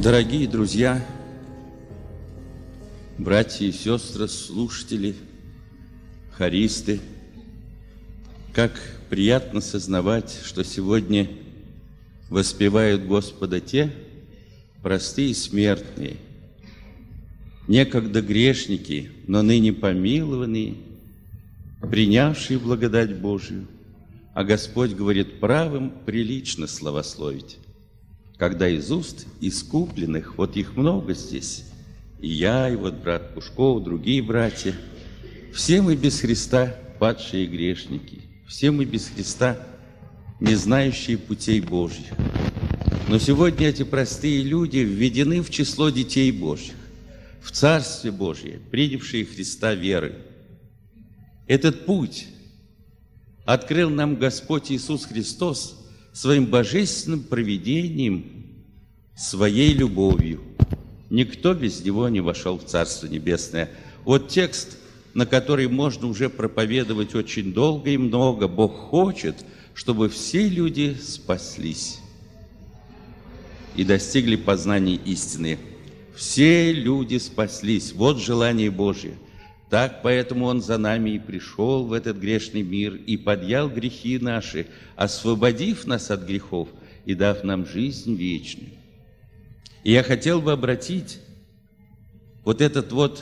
Дорогие друзья, братья и сестры, слушатели, хористы, как приятно сознавать, что сегодня воспевают Господа те простые смертные, некогда грешники, но ныне помилованные, принявшие благодать Божию. А Господь говорит: правым прилично славословить. Когда из уст искупленных, вот их много здесь, и я, и вот брат Пушков, другие братья, все мы без Христа падшие грешники, все мы без Христа не знающие путей Божьих. Но сегодня эти простые люди введены в число детей Божьих, в Царстве Божие, принявшие Христа верой. Этот путь открыл нам Господь Иисус Христос своим божественным провидением, своей любовью. Никто без Него не вошел в Царство Небесное. Вот текст, на который можно уже проповедовать очень долго и много. Бог хочет, чтобы все люди спаслись и достигли познания истины. Все люди спаслись. Вот желание Божие. Так, поэтому Он за нами и пришел в этот грешный мир и подъял грехи наши, освободив нас от грехов и дав нам жизнь вечную. И я хотел бы обратить вот этот вот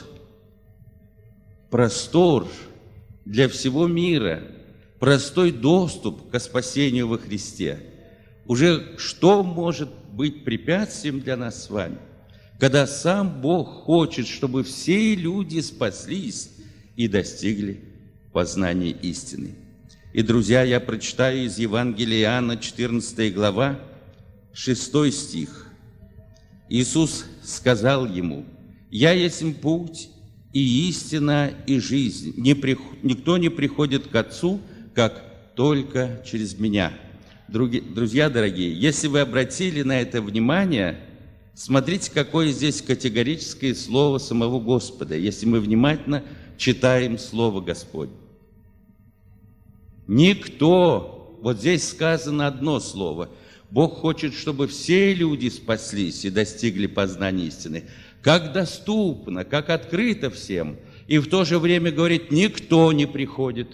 простор для всего мира, простой доступ к спасению во Христе. Уже что может быть препятствием для нас с вами? Когда сам Бог хочет, чтобы все люди спаслись и достигли познания истины. И, друзья, я прочитаю из Евангелия Иоанна, 14 глава, 6 стих. Иисус сказал ему: «Я есть путь и истина и жизнь. Никто не приходит к Отцу, как только через Меня». Друзья дорогие, если вы обратили на это внимание, смотрите, какое здесь категорическое слово самого Господа, если мы внимательно читаем Слово Господне. Никто, вот здесь сказано одно слово. Бог хочет, чтобы все люди спаслись и достигли познания истины. Как доступно, как открыто всем. И в то же время говорит: никто не приходит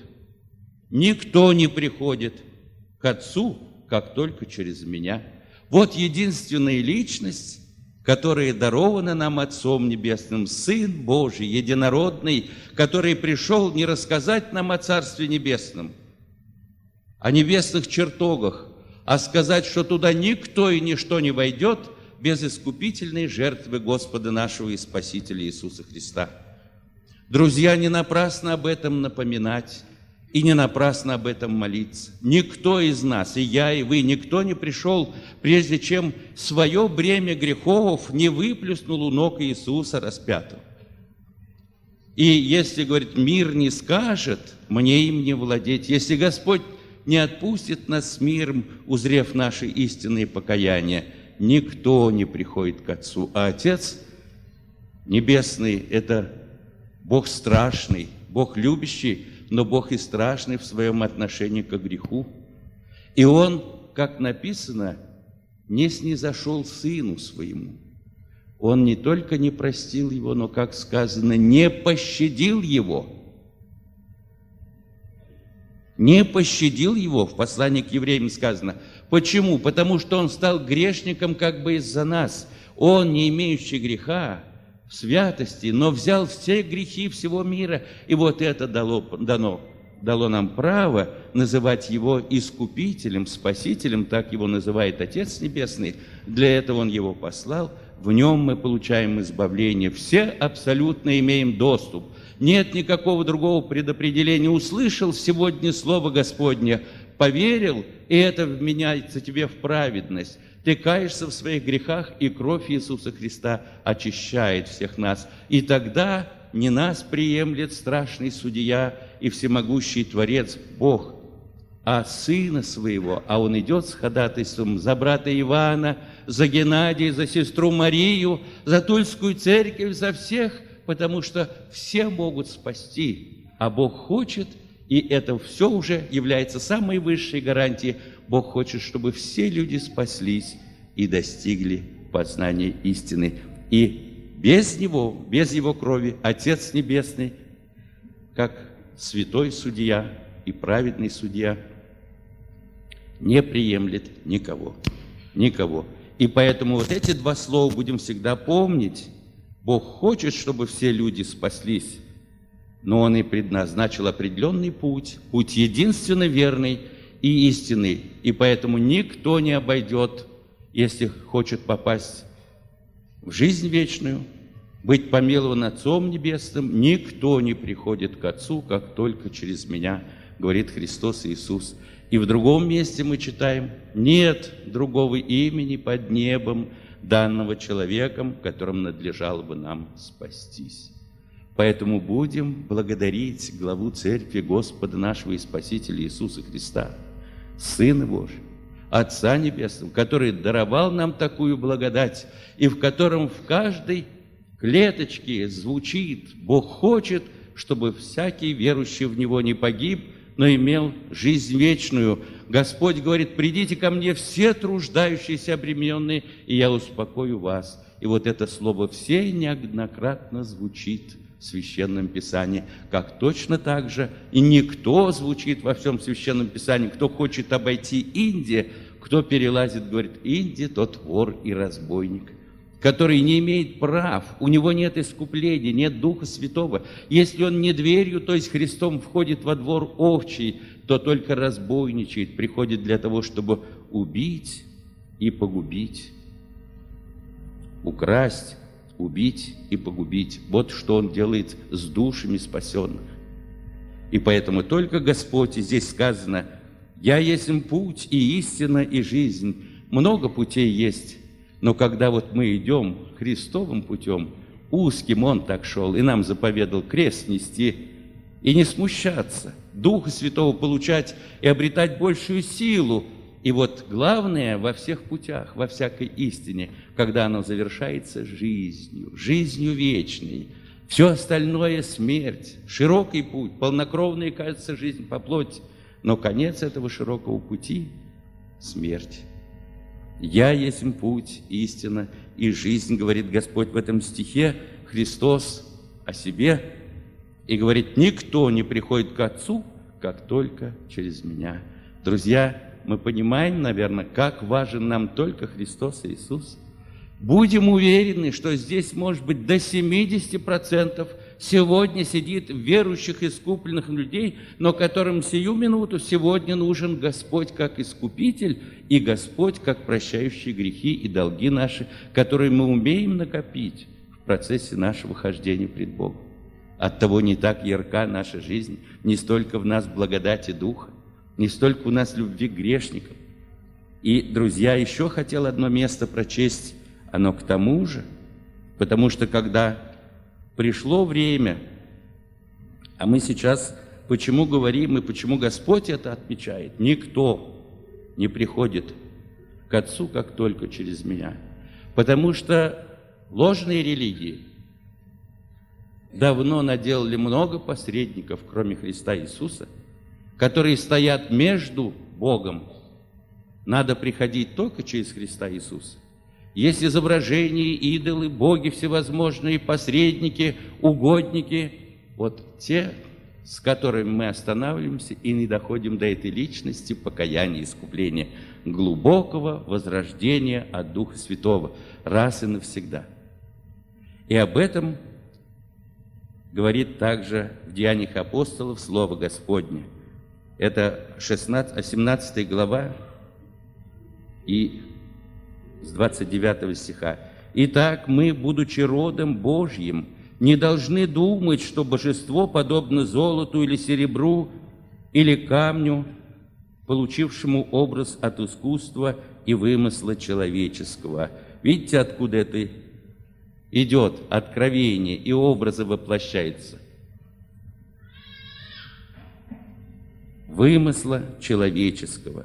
к Отцу, как только через Меня. Вот единственная личность, которая дарована нам Отцом Небесным, Сын Божий, единородный, который пришел не рассказать нам о Царстве Небесном, о небесных чертогах, а сказать, что туда никто и ничто не войдет без искупительной жертвы Господа нашего и Спасителя Иисуса Христа. Друзья, не напрасно об этом напоминать и не напрасно об этом молиться. Никто из нас, и я, и вы, никто не пришел, прежде чем свое бремя грехов не выплюснул у ног Иисуса распятого. И если, говорит, мир не скажет, мне им не владеть, если Господь не отпустит нас с миром, узрев наши истинные покаяния, никто не приходит к Отцу. А Отец Небесный – это Бог страшный, Бог любящий, но Бог и страшный в своем отношении к греху. И Он, как написано, не снизошел Сыну Своему. Он не только не простил Его, но, как сказано, не пощадил Его. Не пощадил Его, в послании к евреям сказано. Почему? Потому что Он стал грешником как бы из-за нас. Он, не имеющий греха, в святости, но взял все грехи всего мира, и вот это дало нам право называть Его искупителем, спасителем, так Его называет Отец Небесный. Для этого Он Его послал, в Нем мы получаем избавление, все абсолютно имеем доступ. Нет никакого другого предопределения. Услышал сегодня Слово Господне, поверил, и это вменяется тебе в праведность. Ты каешься в своих грехах, и кровь Иисуса Христа очищает всех нас. И тогда не нас приемлет страшный судья и всемогущий Творец Бог, а Сына Своего. А Он идет с ходатайством за брата Ивана, за Геннадия, за сестру Марию, за Тульскую церковь, за всех, потому что все могут спасти, а Бог хочет, и это все уже является самой высшей гарантией. Бог хочет, чтобы все люди спаслись и достигли познания истины. И без Него, без Его крови, Отец Небесный, как святой судья и праведный судья, не приемлет никого. Никого. И поэтому вот эти два слова будем всегда помнить. Бог хочет, чтобы все люди спаслись, но Он и предназначил определенный путь, путь единственно верный и истинный. И поэтому никто не обойдет, если хочет попасть в жизнь вечную, быть помилован Отцом Небесным, никто не приходит к Отцу, как только через меня, говорит Христос Иисус. И в другом месте мы читаем: нет другого имени под небом, данного человеком, которым надлежало бы нам спастись. Поэтому будем благодарить главу Церкви Господа нашего и Спасителя Иисуса Христа, Сына Божия, Отца Небесного, который даровал нам такую благодать, и в котором в каждой клеточке звучит: Бог хочет, чтобы всякий верующий в Него не погиб, но имел жизнь вечную. Господь говорит: придите ко мне все труждающиеся, обремененные, и я успокою вас. И вот это слово «все» неоднократно звучит в Священном Писании, как точно так же и никто звучит во всем Священном Писании. Кто хочет обойти Инди, кто перелазит, говорит: Инди, тот вор и разбойник, который не имеет прав, у него нет искупления, нет Духа Святого. Если он не дверью, то есть Христом, входит во двор овчий, то только разбойничает, приходит для того, чтобы убить и погубить, украсть, убить и погубить. Вот что он делает с душами спасенных. И поэтому только Господь, и здесь сказано: «Я есть путь и истина и жизнь». Много путей есть, но когда вот мы идем Христовым путем, узким Он так шел, и нам заповедал крест нести, и не смущаться, Духа Святого получать и обретать большую силу. И вот главное во всех путях, во всякой истине, когда оно завершается жизнью, жизнью вечной, все остальное — смерть, широкий путь, полнокровная, кажется, жизнь по плоти, но конец этого широкого пути — смерть. «Я есть путь, истина и жизнь», говорит Господь в этом стихе, Христос о себе, и говорит: «Никто не приходит к Отцу, как только через Меня». Друзья, мы понимаем, наверное, как важен нам только Христос Иисус. Будем уверены, что здесь, может быть, до 70% сегодня сидит верующих, искупленных людей, но которым сию минуту сегодня нужен Господь как Искупитель и Господь как прощающий грехи и долги наши, которые мы умеем накопить в процессе нашего хождения пред Богом. Оттого не так ярка наша жизнь, не столько в нас благодати Духа, не столько у нас любви к грешникам. И, друзья, еще хотел одно место прочесть, оно к тому же, потому что когда пришло время, а мы сейчас почему говорим и почему Господь это отмечает: никто не приходит к Отцу, как только через Меня. Потому что ложные религии давно наделали много посредников, кроме Христа Иисуса, которые стоят между Богом. Надо приходить только через Христа Иисуса. Есть изображения, идолы, боги всевозможные, посредники, угодники. Вот те, с которыми мы останавливаемся и не доходим до этой личности покаяния, искупления, глубокого возрождения от Духа Святого раз и навсегда. И об этом говорит также в Деяниях апостолов Слово Господне. Это 17 глава и с 29 стиха. «Итак, мы, будучи родом Божьим, не должны думать, что божество подобно золоту или серебру, или камню, получившему образ от искусства и вымысла человеческого». Видите, откуда это идет откровение и образы воплощаются? Вымысла человеческого.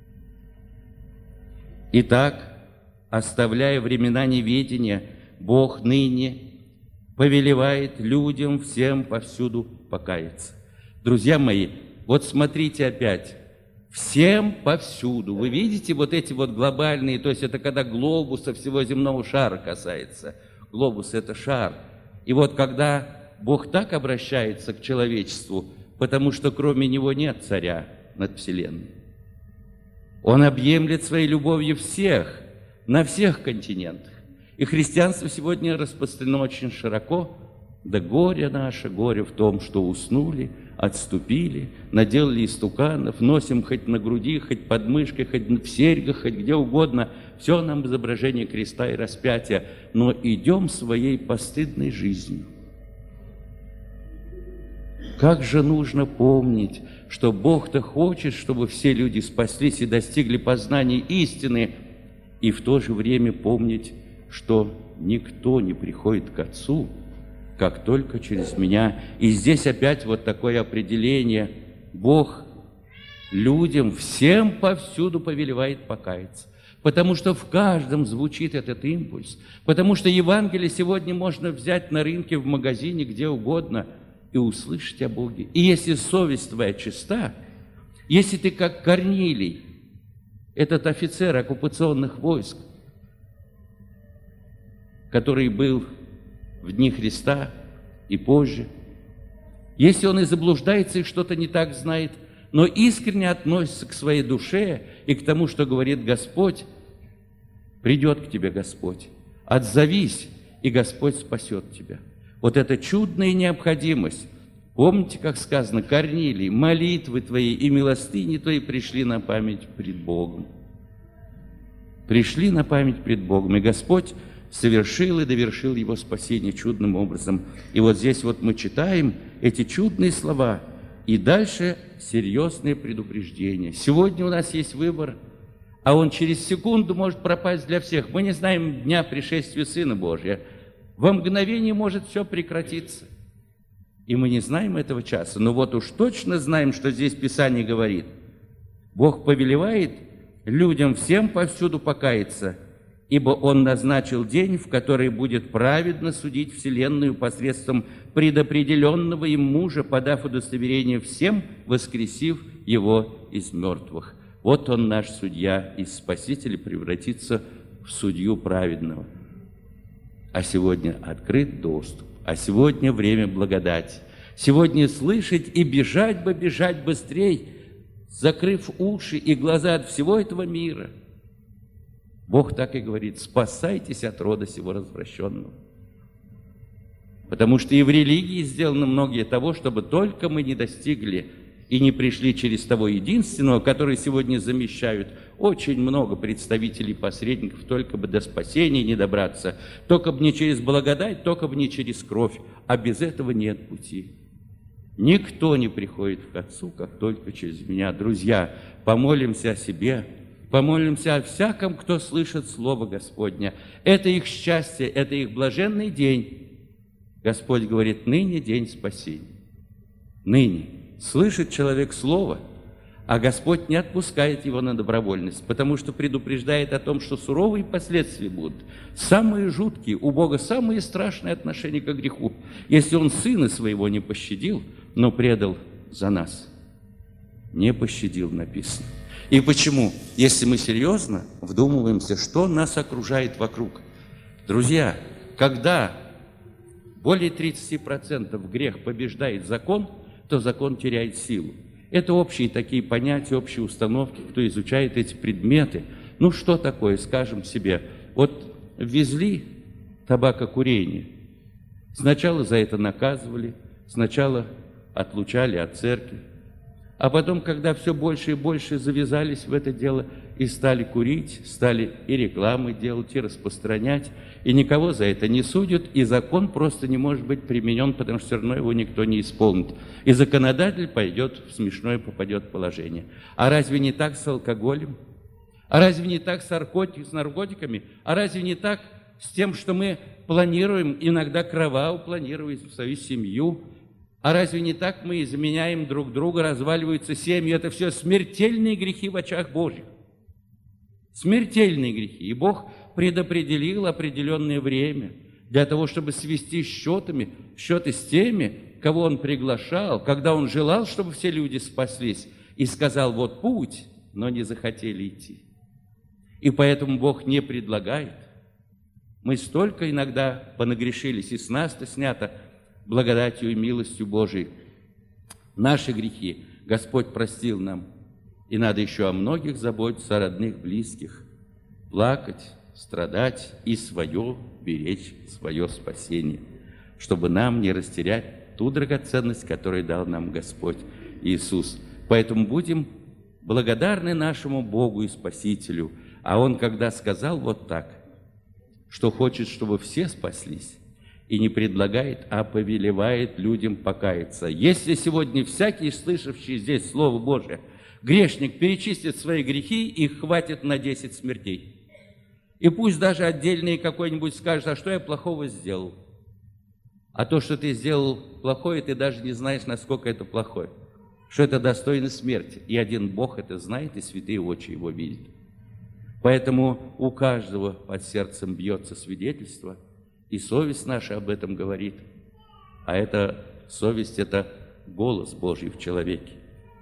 Итак, оставляя времена неведения, Бог ныне повелевает людям всем повсюду покаяться. Друзья мои, вот смотрите опять, Всем повсюду. Вы видите вот эти вот глобальные, то есть это когда глобуса всего земного шара касается. Глобус – это шар. И вот когда Бог так обращается к человечеству, потому что кроме Него нет царя над вселенной. Он объемлет своей любовью всех, на всех континентах. И христианство сегодня распространено очень широко. Да горе наше, горе в том, что уснули, отступили, наделали истуканов, носим хоть на груди, хоть под мышкой, хоть в серьгах, хоть где угодно. Все нам изображение креста и распятия, но идем своей постыдной жизнью. Как же нужно помнить, что Бог-то хочет, чтобы все люди спаслись и достигли познания истины, и в то же время помнить, что никто не приходит к Отцу, как только через меня. И здесь опять вот такое определение. Бог людям всем повсюду повелевает покаяться. Потому что в каждом звучит этот импульс. Потому что Евангелие сегодня можно взять на рынке, в магазине, где угодно, и услышать о Боге. И если совесть твоя чиста, если ты как Корнилий, этот офицер оккупационных войск, который был в дни Христа и позже, если он и заблуждается, и что-то не так знает, но искренне относится к своей душе и к тому, что говорит Господь, придет к тебе Господь, отзовись, и Господь спасет тебя. Вот эта чудная необходимость. Помните, как сказано, Корнилий, молитвы твои и милостыни твои пришли на память пред Богом. Пришли на память пред Богом, и Господь совершил и довершил его спасение чудным образом. И вот здесь вот мы читаем эти чудные слова, и дальше серьезное предупреждение. Сегодня у нас есть выбор, а он через секунду может пропасть для всех. Мы не знаем дня пришествия Сына Божия. Во мгновение может все прекратиться. И мы не знаем этого часа. Но вот уж точно знаем, что здесь Писание говорит. Бог повелевает людям всем повсюду покаяться, ибо Он назначил день, в который будет праведно судить вселенную посредством предопределенного им мужа, подав удостоверение всем, воскресив его из мертвых. Вот Он наш судья, и Спаситель превратится в судью праведного. А сегодня открыт доступ, а сегодня время благодати. Сегодня слышать и бежать быстрей, закрыв уши и глаза от всего этого мира. Бог так и говорит: спасайтесь от рода сего развращенного. Потому что и в религии сделано многие того, чтобы только мы не достигли и не пришли через того единственного, который сегодня замещают очень много представителей, посредников, только бы до спасения не добраться, только бы не через благодать, только бы не через кровь, а без этого нет пути. Никто не приходит к Отцу, как только через меня. Друзья, помолимся о себе, помолимся о всяком, кто слышит Слово Господня. Это их счастье, это их блаженный день. Господь говорит: ныне день спасения. Ныне. Слышит человек Слово, а Господь не отпускает его на добровольность, потому что предупреждает о том, что суровые последствия будут. Самые жуткие, у Бога самые страшные отношения к греху. Если Он Сына Своего не пощадил, но предал за нас. Не пощадил, написано. И почему? Если мы серьезно вдумываемся, что нас окружает вокруг. Друзья, когда более 30% грех побеждает закон, то закон теряет силу. Это общие такие понятия, общие установки, кто изучает эти предметы. Ну, что такое, скажем себе, вот ввезли табакокурение. Сначала за это наказывали, сначала отлучали от церкви, а потом, когда все больше и больше завязались в это дело и стали курить, стали и рекламы делать, и распространять, и никого за это не судят, и закон просто не может быть применен, потому что все равно его никто не исполнит. И законодатель пойдет в смешное, попадет положение. А разве не так с алкоголем? А разве не так с наркотиками? А разве не так с тем, что мы планируем, иногда кроваву планируем свою семью? А разве не так мы изменяем друг друга, разваливаются семьи? Это все смертельные грехи в очах Божьих. Смертельные грехи. И Бог предопределил определенное время для того, чтобы свести счеты с теми, кого Он приглашал, когда Он желал, чтобы все люди спаслись. и сказал: вот путь, но не захотели идти. И поэтому Бог не предлагает. Мы столько иногда понагрешились, и с нас-то снято благодатью и милостью Божией. Наши грехи Господь простил нам, и надо еще о многих заботиться, о родных, близких, плакать, страдать и свое беречь, свое спасение, чтобы нам не растерять ту драгоценность, которую дал нам Господь Иисус. Поэтому будем благодарны нашему Богу и Спасителю. А Он, когда сказал вот так, что хочет, чтобы все спаслись, и не предлагает, а повелевает людям покаяться. Если сегодня всякий, слышавший здесь Слово Божие, грешник перечистит свои грехи, их хватит на 10 смертей. И пусть даже отдельный какой-нибудь скажет: а что я плохого сделал? А то, что ты сделал плохое, ты даже не знаешь, насколько это плохое. Что это достойно смерти. И один Бог это знает, и святые очи Его видят. Поэтому у каждого под сердцем бьется свидетельство, и совесть наша об этом говорит. А эта совесть – это голос Божий в человеке.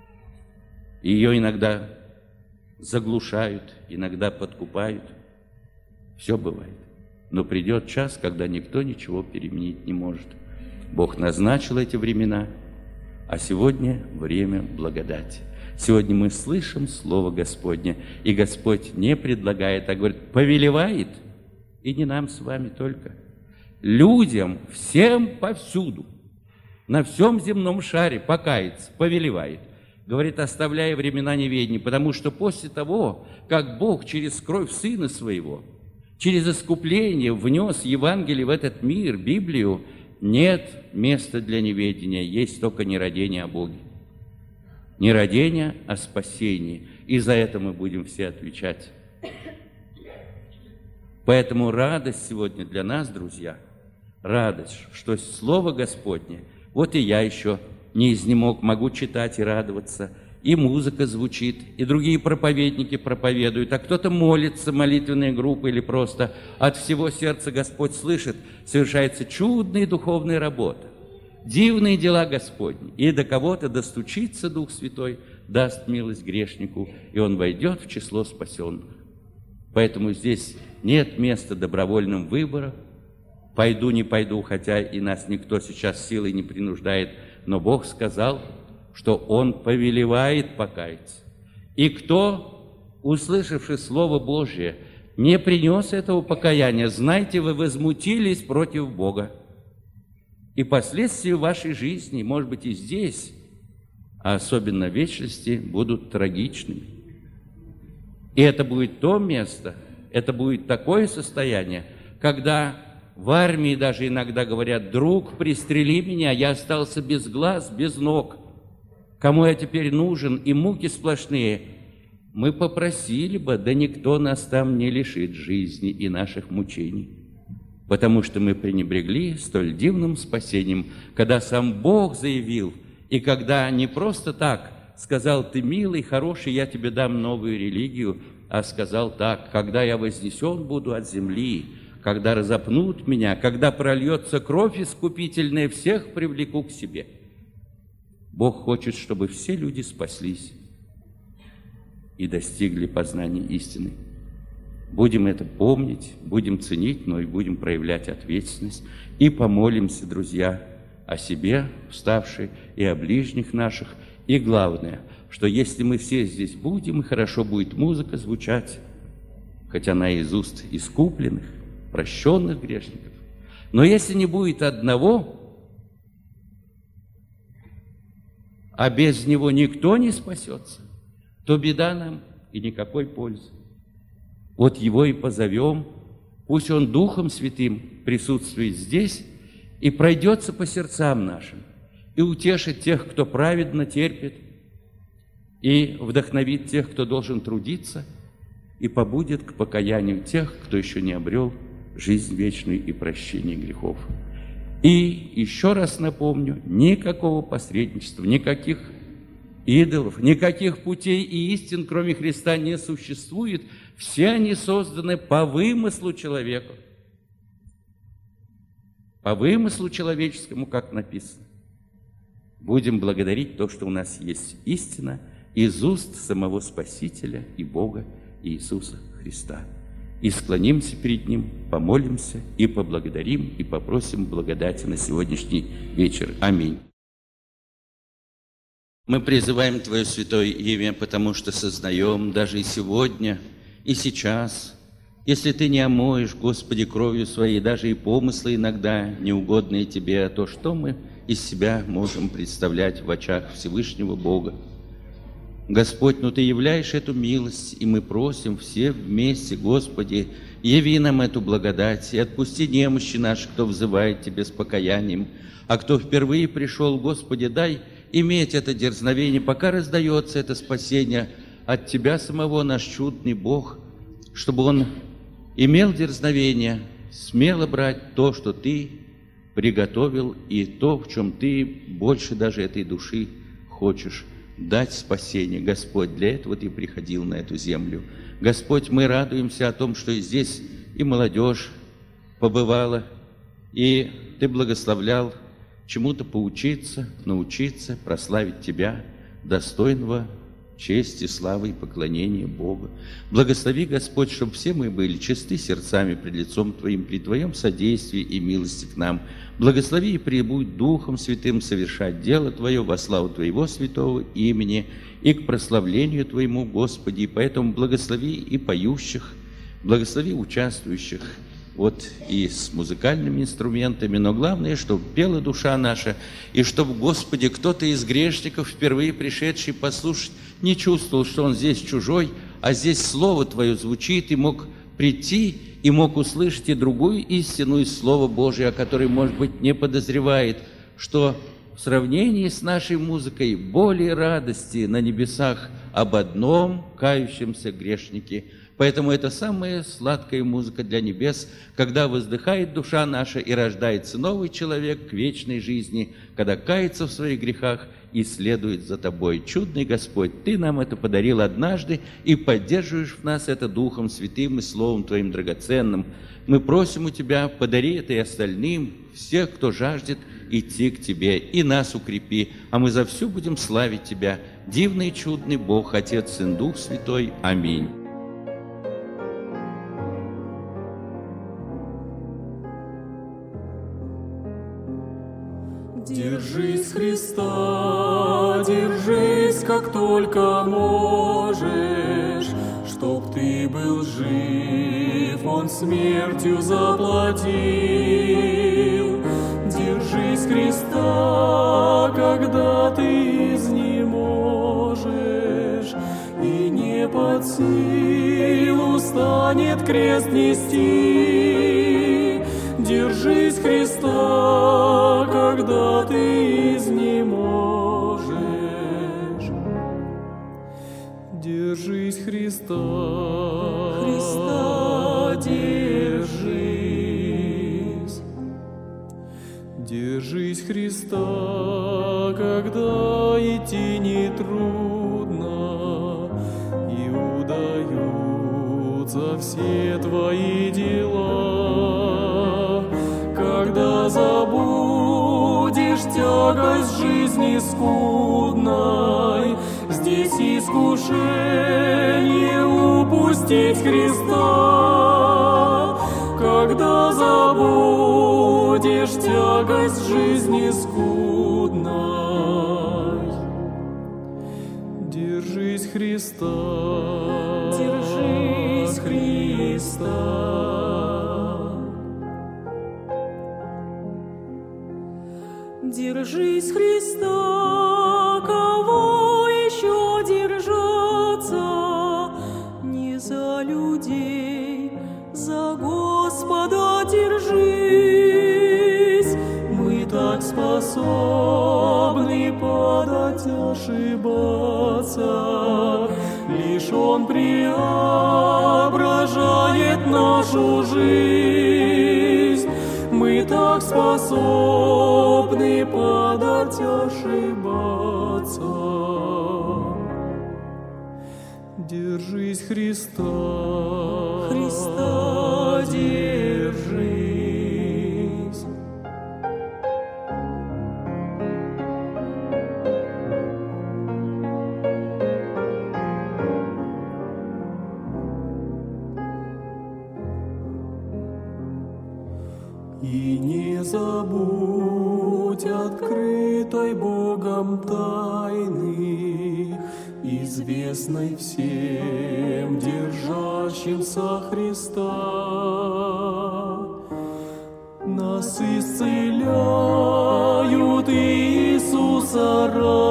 Ее иногда заглушают, иногда подкупают. Все бывает. Но придет час, когда никто ничего переменить не может. Бог назначил эти времена, а сегодня время благодати. Сегодня мы слышим Слово Господне, и Господь не предлагает, а говорит, повелевает, и не нам с вами только. Людям, всем повсюду, на всем земном шаре покаяться, повелевает. Говорит, оставляя времена неведения, потому что после того, как Бог через кровь Сына Своего, через искупление внес Евангелие в этот мир, Библию, нет места для неведения, есть только нерадение о Боге. Не родение, а спасение. И за это мы будем все отвечать. Поэтому радость сегодня для нас, друзья, радость, что Слово Господне, вот и я еще не изнемог, могу читать и радоваться, и музыка звучит, и другие проповедники проповедуют, а кто-то молится, молитвенная группа, или просто от всего сердца Господь слышит, совершается чудная духовная работа. Дивные дела Господни, и до кого-то достучится Дух Святой, даст милость грешнику, и он войдет в число спасенных. Поэтому здесь нет места добровольным выборам. Пойду, не пойду, хотя и нас никто сейчас силой не принуждает, но Бог сказал, что Он повелевает покаяться. И кто, услышавший Слово Божие, не принес этого покаяния, знайте, вы возмутились против Бога. И последствия вашей жизни, может быть, и здесь, а особенно в вечности, будут трагичными. И это будет то место, это будет такое состояние, когда в армии даже иногда говорят: друг, пристрели меня, я остался без глаз, без ног. Кому я теперь нужен? И муки сплошные. Мы попросили бы, да никто нас там не лишит жизни и наших мучений. Потому что мы пренебрегли столь дивным спасением, когда сам Бог заявил, и когда не просто так сказал: ты милый, хороший, я тебе дам новую религию, а сказал так: когда я вознесен буду от земли, когда разопнут меня, когда прольется кровь искупительная, всех привлеку к себе. Бог хочет, чтобы все люди спаслись и достигли познания истины. Будем это помнить, будем ценить, но и будем проявлять ответственность. И помолимся, друзья, о себе, вставшие, и о ближних наших. И главное, что если мы все здесь будем, и хорошо будет музыка звучать, хоть она из уст искупленных, прощенных грешников, но если не будет одного, а без него никто не спасется, то беда нам и никакой пользы. Вот его и позовем, пусть он Духом Святым присутствует здесь и пройдется по сердцам нашим, и утешит тех, кто праведно терпит, и вдохновит тех, кто должен трудиться, и побудет к покаянию тех, кто еще не обрел жизнь вечную и прощение грехов. И еще раз напомню, никакого посредничества, никаких идолов, никаких путей и истин, кроме Христа, не существует. Все они созданы по вымыслу человека, по вымыслу человеческому, как написано. Будем благодарить то, что у нас есть истина, из уст самого Спасителя и Бога Иисуса Христа. И склонимся перед Ним, помолимся и поблагодарим, и попросим благодати на сегодняшний вечер. Аминь. Мы призываем Твое святое имя, потому что сознаем даже и сегодня, и сейчас, если Ты не омоешь, Господи, кровью Своей, даже и помыслы иногда неугодные Тебе, то что мы из себя можем представлять в очах Всевышнего Бога? Господь, ну Ты являешь эту милость, и мы просим все вместе, Господи, яви нам эту благодать, и отпусти немощи наши, кто взывает Тебе с покаянием, а кто впервые пришел, Господи, дай иметь это дерзновение, пока раздается это спасение от Тебя самого, наш чудный Бог, чтобы он имел дерзновение смело брать то, что Ты приготовил, и то, в чем Ты больше даже этой души хочешь дать спасение. Господь, для этого Ты приходил на эту землю. Господь, мы радуемся о том, что здесь и молодежь побывала, и Ты благословлял чему-то поучиться, научиться, прославить Тебя, достойного чести, славы и поклонения Бога. Благослови, Господь, чтобы все мы были чисты сердцами пред лицом Твоим, при Твоем содействии и милости к нам. Благослови и пребудь Духом Святым совершать дело Твое во славу Твоего святого имени и к прославлению Твоему, Господи. И поэтому благослови и поющих, благослови участвующих, вот и с музыкальными инструментами, но главное, чтобы пела душа наша, и чтобы, Господи, кто-то из грешников, впервые пришедший послушать, не чувствовал, что он здесь чужой, а здесь Слово Твое звучит, и мог прийти, и мог услышать и другую истину из Слова Божия, о которой, может быть, не подозревает, что в сравнении с нашей музыкой более радости на небесах об одном кающемся грешнике. Поэтому это самая сладкая музыка для небес, когда воздыхает душа наша и рождается новый человек к вечной жизни, когда кается в своих грехах и следует за Тобой. Чудный Господь, Ты нам это подарил однажды и поддерживаешь в нас это Духом Святым и Словом Твоим драгоценным. Мы просим у Тебя, подари это и остальным, всех, кто жаждет идти к Тебе, и нас укрепи, а мы за все будем славить Тебя, дивный и чудный Бог, Отец, Сын, Дух Святой. Аминь. Держись Христа, держись, как только можешь, чтоб ты был жив, Он смертью заплатил. Держись Христа, когда ты изнеможешь, и не под силу станет крест нести. Держись Христа, когда ты изнеможешь. Держись Христа, Христа держись. Держись Христа, когда идти нетрудно, и удаются все твои дела. Когда забудешь тягость жизни скудной, здесь искушение упустить Христа. Когда забудешь тягость жизни скудной, держись Христа, держись Христа. Держись Христа, кого еще держаться? Не за людей, за Господа держись. Мы так способны падать, ошибаться, лишь Он преображает нашу жизнь. Мы так способны падать, ошибаться. Держись Христа, Христа держись. забудь открытой Богом тайны, известной всем держащимся Христа. Нас исцеляют Иисуса